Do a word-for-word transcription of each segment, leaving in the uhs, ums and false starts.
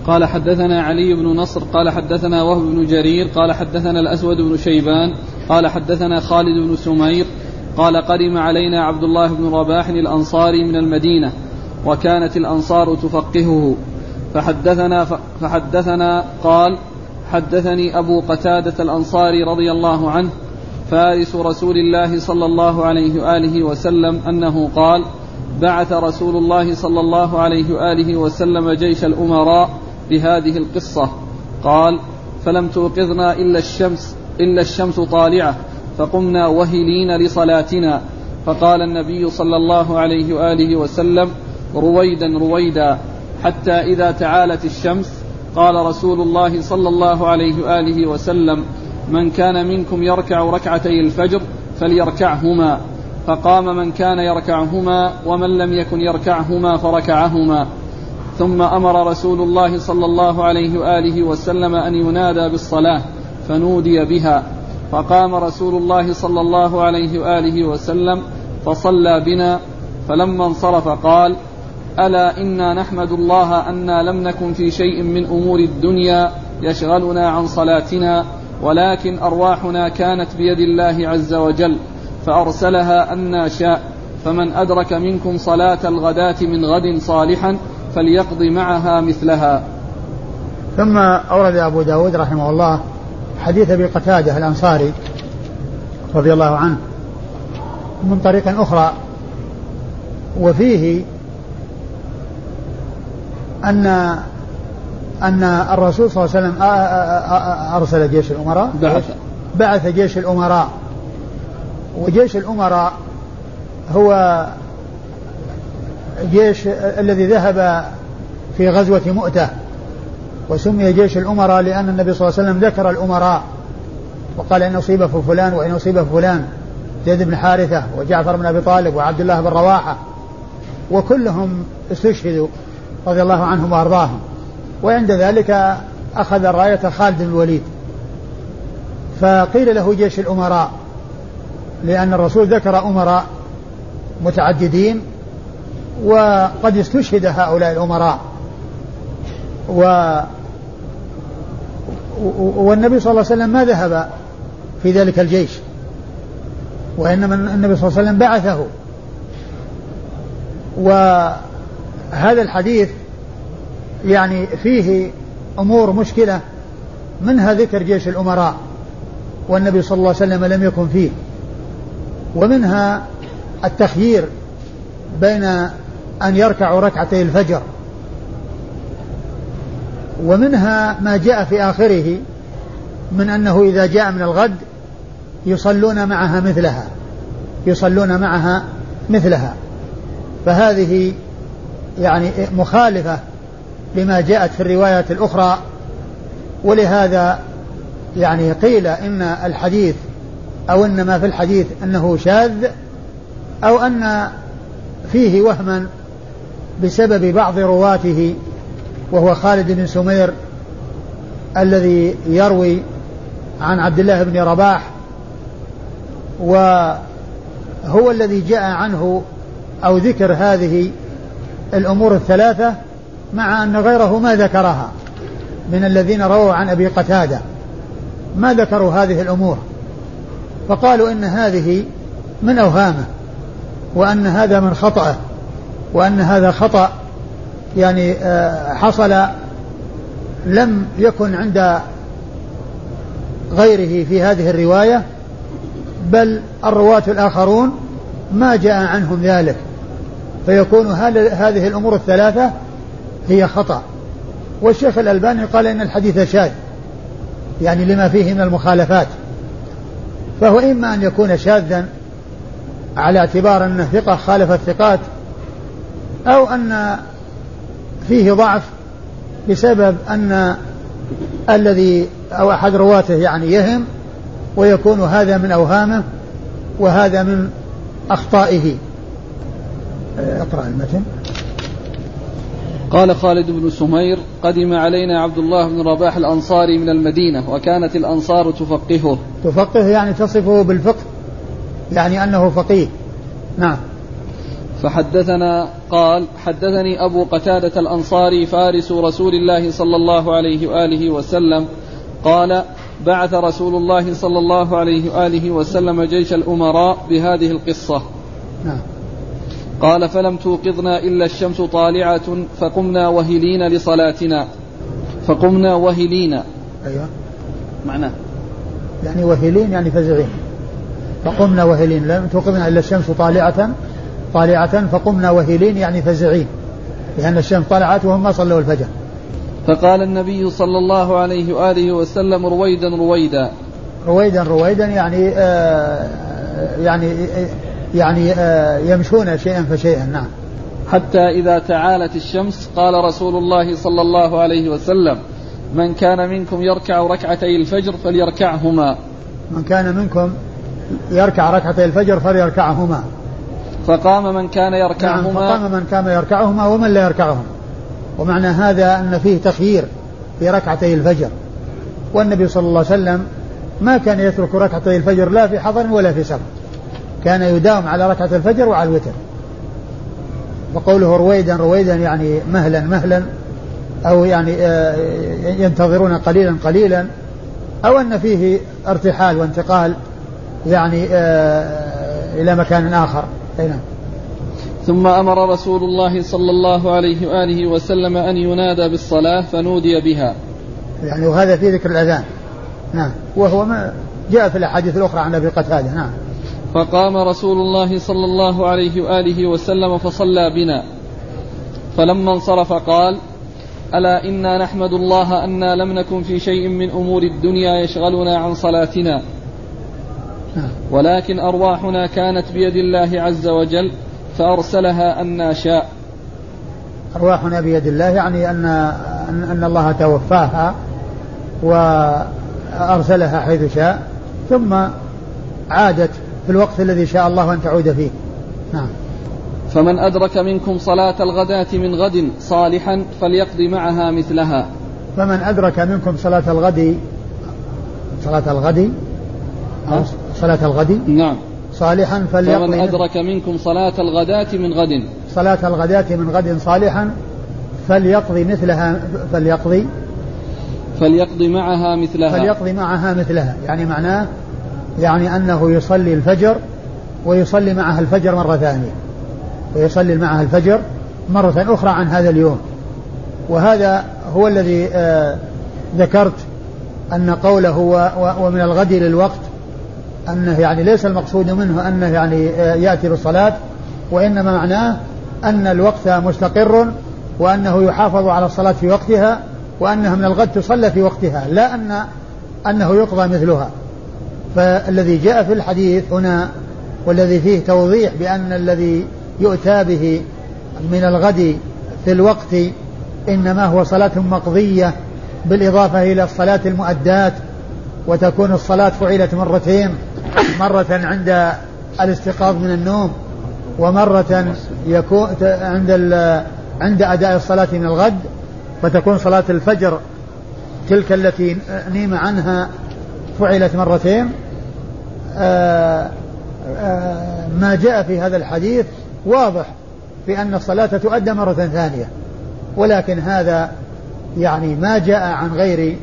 قال حدثنا علي بن نصر قال حدثنا وهب بن جرير قال حدثنا الأسود بن شيبان قال حدثنا خالد بن سمير قال قدم علينا عبد الله بن رباح الأنصاري من المدينة وكانت الأنصار تفقهه فحدثنا, فحدثنا قال حدثني أبو قتادة الأنصاري رضي الله عنه فارس رسول الله صلى الله عليه وآله وسلم أنه قال بعث رسول الله صلى الله عليه وآله وسلم جيش الأمراء بهذه القصة. قال فلم توقظنا إلا الشمس, إلا الشمس طالعة فقمنا وهلين لصلاتنا فقال النبي صلى الله عليه وآله وسلم رويدا رويدا حتى إذا تعالت الشمس قال رسول الله صلى الله عليه وآله وسلم من كان منكم يركع ركعتي الفجر فليركعهما فقام من كان يركعهما ومن لم يكن يركعهما فركعهما ثم أمر رسول الله صلى الله عليه وآله وسلم أن ينادى بالصلاة فنودي بها فقام رسول الله صلى الله عليه وآله وسلم فصلى بنا فلما انصرف قال ألا إنا نحمد الله أنا لم نكن في شيء من أمور الدنيا يشغلنا عن صلاتنا ولكن أرواحنا كانت بيد الله عز وجل فأرسلها أن شاء فمن أدرك منكم صلاة الغداة من غد صالحا فليقضي معها مثلها. ثم أورد أبو داود رحمه الله حديث أبي قتادة الأنصاري رضي الله عنه من طريق أخرى وفيه أن أن الرسول صلى الله عليه وسلم أرسل جيش الأمراء بعث, بعث جيش الأمراء وجيش الأمراء هو جيش الذي ذهب في غزوة مؤتة وسمي جيش الأمراء لأن النبي صلى الله عليه وسلم ذكر الأمراء وقال إن أصيب فلان وإن أصيب فلان زيد بن حارثة وجعفر بن أبي طالب وعبد الله بن رواحة وكلهم استشهدوا رضي الله عنهم وأرضاهم وعند ذلك أخذ الراية خالد بن الوليد فقيل له جيش الأمراء لأن الرسول ذكر أمراء متعددين وقد استشهد هؤلاء الأمراء و والنبي صلى الله عليه وسلم ما ذهب في ذلك الجيش وإنما النبي صلى الله عليه وسلم بعثه. وهذا الحديث يعني فيه أمور مشكلة منها ذكر جيش الأمراء والنبي صلى الله عليه وسلم لم يكن فيه ومنها التخيير بين أن يركعوا ركعتي الفجر ومنها ما جاء في آخره من أنه إذا جاء من الغد يصلون معها مثلها يصلون معها مثلها فهذه يعني مخالفة لما جاءت في الروايات الأخرى ولهذا يعني قيل إن الحديث أو إن ما في الحديث أنه شاذ أو أن فيه وهما بسبب بعض رواته وهو خالد بن سمير الذي يروي عن عبد الله بن رباح وهو الذي جاء عنه أو ذكر هذه الأمور الثلاثة مع أن غيره ما ذكرها من الذين رووا عن أبي قتادة ما ذكروا هذه الأمور فقالوا إن هذه من أوهامه وأن هذا من خطأه وأن هذا خطأ يعني حصل لم يكن عند غيره في هذه الرواية بل الرواة الآخرون ما جاء عنهم ذلك فيكون هذه الأمور الثلاثة هي خطأ. والشيخ الألباني قال إن الحديث شاذ يعني لما فيه من المخالفات فهو إما أن يكون شاذا على اعتبار أنه ثقة خالف الثقات أو أن فيه ضعف بسبب أن الذي أو أحد رواته يعني يهم ويكون هذا من أوهامه وهذا من أخطائه. اقرأ المتن. قال خالد بن سمير قدم علينا عبد الله بن رباح الأنصاري من المدينة وكانت الأنصار تفقهه تفقه يعني تصفه بالفقه يعني أنه فقيه. نعم. فحدثنا قال حدثني أبو قتادة الأنصاري فارس رسول الله صلى الله عليه وآله وسلم قال بعث رسول الله صلى الله عليه وآله وسلم جيش الأمراء بهذه القصة. نعم. قال فلم توقظنا إلا الشمس طالعة فقمنا وهلين لصلاتنا فقمنا وهلين. أيوة. معناه يعني وهلين يعني فزعين. فقمنا وهلين لم توقظنا إلا الشمس طالعة طالعة فقمنا وهلين يعني فزعين لأن الشمس طلعت وهم ما صلوا الفجر. فقال النبي صلى الله عليه وآله وسلم رويدا رويدا. رويدا رويدا يعني آه يعني يعني آه يمشون شيئا فشيئا. نعم. حتى إذا تعالت الشمس قال رسول الله صلى الله عليه وسلم من كان منكم يركع ركعتي الفجر فليركعهما. من كان منكم يركع ركعتي الفجر فليركعهما. فقام من كان يركعهما. نعم. فقام من كان يركعهما ومن لا يركعهما. ومعنى هذا أن فيه تخيير في ركعتي الفجر، والنبي صلى الله عليه وسلم ما كان يترك ركعتي الفجر لا في حضر ولا في سفر، كان يداوم على ركعة الفجر وعلى الوتر. وقوله رويدا رويدا يعني مهلا مهلا أو يعني ينتظرون قليلا قليلا، أو أن فيه ارتحال وانتقال يعني إلى مكان آخر. نعم. ثم أمر رسول الله صلى الله عليه وآله وسلم أن ينادى بالصلاة فنودي بها. يعني وهذا في ذكر الأذان. نعم. وهو ما جاء في الأحاديث الأخرى عن أبي قتادة. نعم. فقام رسول الله صلى الله عليه وآله وسلم فصلى بنا، فلما انصرف قال ألا إنا نحمد الله أنا لم نكن في شيء من أمور الدنيا يشغلنا عن صلاتنا، ولكن أرواحنا كانت بيد الله عز وجل فأرسلها أن شاء. أرواحنا بيد الله يعني أن, أن الله توفاها وأرسلها حيث شاء ثم عادت في الوقت الذي شاء الله أن تعود فيه. نعم. فمن أدرك منكم صلاة الغداة من غد صالحا فليقضي معها مثلها. فمن أدرك منكم صلاة الغد صلاة الغد أه؟ صلاة الغد نعم صالحا فليقضي. فمن أدرك منكم صلاة الغداة من غد صلاة الغداة من غد صالحا فليقضي مثلها فليقضي فليقضي معها مثلها فليقضي معها مثلها يعني معناه يعني أنه يصلي الفجر ويصلي معها الفجر مرة ثانية ويصلي معها الفجر مرة أخرى عن هذا اليوم. وهذا هو الذي آه ذكرت أن قوله ومن الغد للوقت أنه يعني ليس المقصود منه أنه يعني آه يأتي بالصلاة، وإنما معناه أن الوقت مستقر وأنه يحافظ على الصلاة في وقتها وأنها من الغد تصلى في وقتها، لا أن أنه يقضى مثلها. فالذي جاء في الحديث هنا والذي فيه توضيح بأن الذي يؤتى به من الغد في الوقت إنما هو صلاة مقضية بالإضافة إلى الصلاة المؤدات، وتكون الصلاة فعلت مرتين، مرة عند الاستيقاظ من النوم ومرة يكون عند عند أداء الصلاة من الغد، فتكون صلاة الفجر تلك التي نيم عنها فعلت مرتين. آآ آآ ما جاء في هذا الحديث واضح في أن الصلاة تؤدى مرة ثانية، ولكن هذا يعني ما جاء عن غير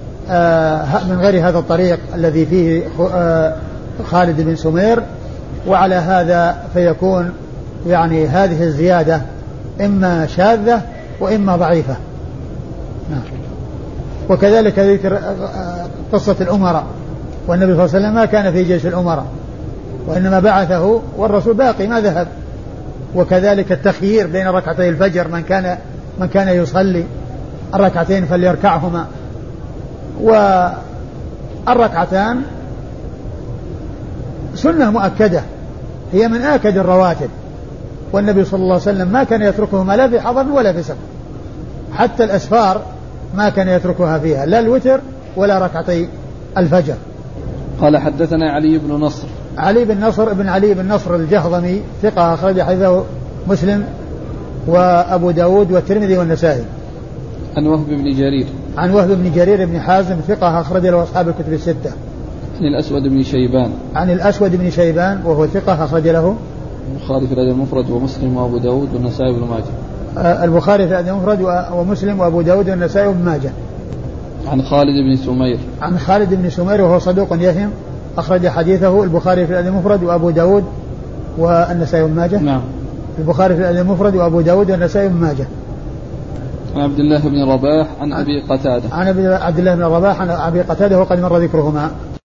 من غير هذا الطريق الذي فيه خالد بن سمير، وعلى هذا فيكون يعني هذه الزيادة إما شاذة وإما ضعيفة. نعم. وكذلك ذكر قصة الأمراء، والنبي صلى الله عليه وسلم ما كان في جيش الأمراء وإنما بعثه والرسول باقي ما ذهب. وكذلك التخيير بين ركعتي الفجر، من كان من كان يصلي الركعتين فليركعهما، والركعتان سنة مؤكدة هي من آكد الرواتب، والنبي صلى الله عليه وسلم ما كان يتركهما لا في حضر ولا في سفر، حتى الأسفار ما كان يتركها فيها لا الوتر ولا ركعتي الفجر. قال حدثنا علي بن نصر. علي بن نصر ابن علي بن نصر الجهضمي ثقة أخرج حديثه مسلم وأبو داود والترمذي والنسائي. عن وهب بن جرير. عن وهب بن جرير بن حازم ثقة أخرج له أصحاب الكتب الستة. عن الأسود بن شيبان. عن الأسود بن شيبان وهو ثقة أخرج له البخاري في الأدب المفرد ومسلم وأبو داود والنسائي وابن ماجه. آه البخاري في الأدب المفرد ومسلم وأبو داود والنسائي وابن ماجه. عن خالد بن سمير. عن خالد بن سمير وهو صدوق يهم، أخرج حديثه البخاري في الأدب المفرد وأبو داود والنسائي وابن ماجه. نعم. البخاري في الأدب المفرد وأبو داود والنسائي وابن ماجه. عن عبد الله بن رباح عن أبي قتادة. عن عبد الله بن رباح عن أبي قتادة وقد مر ذكرهما.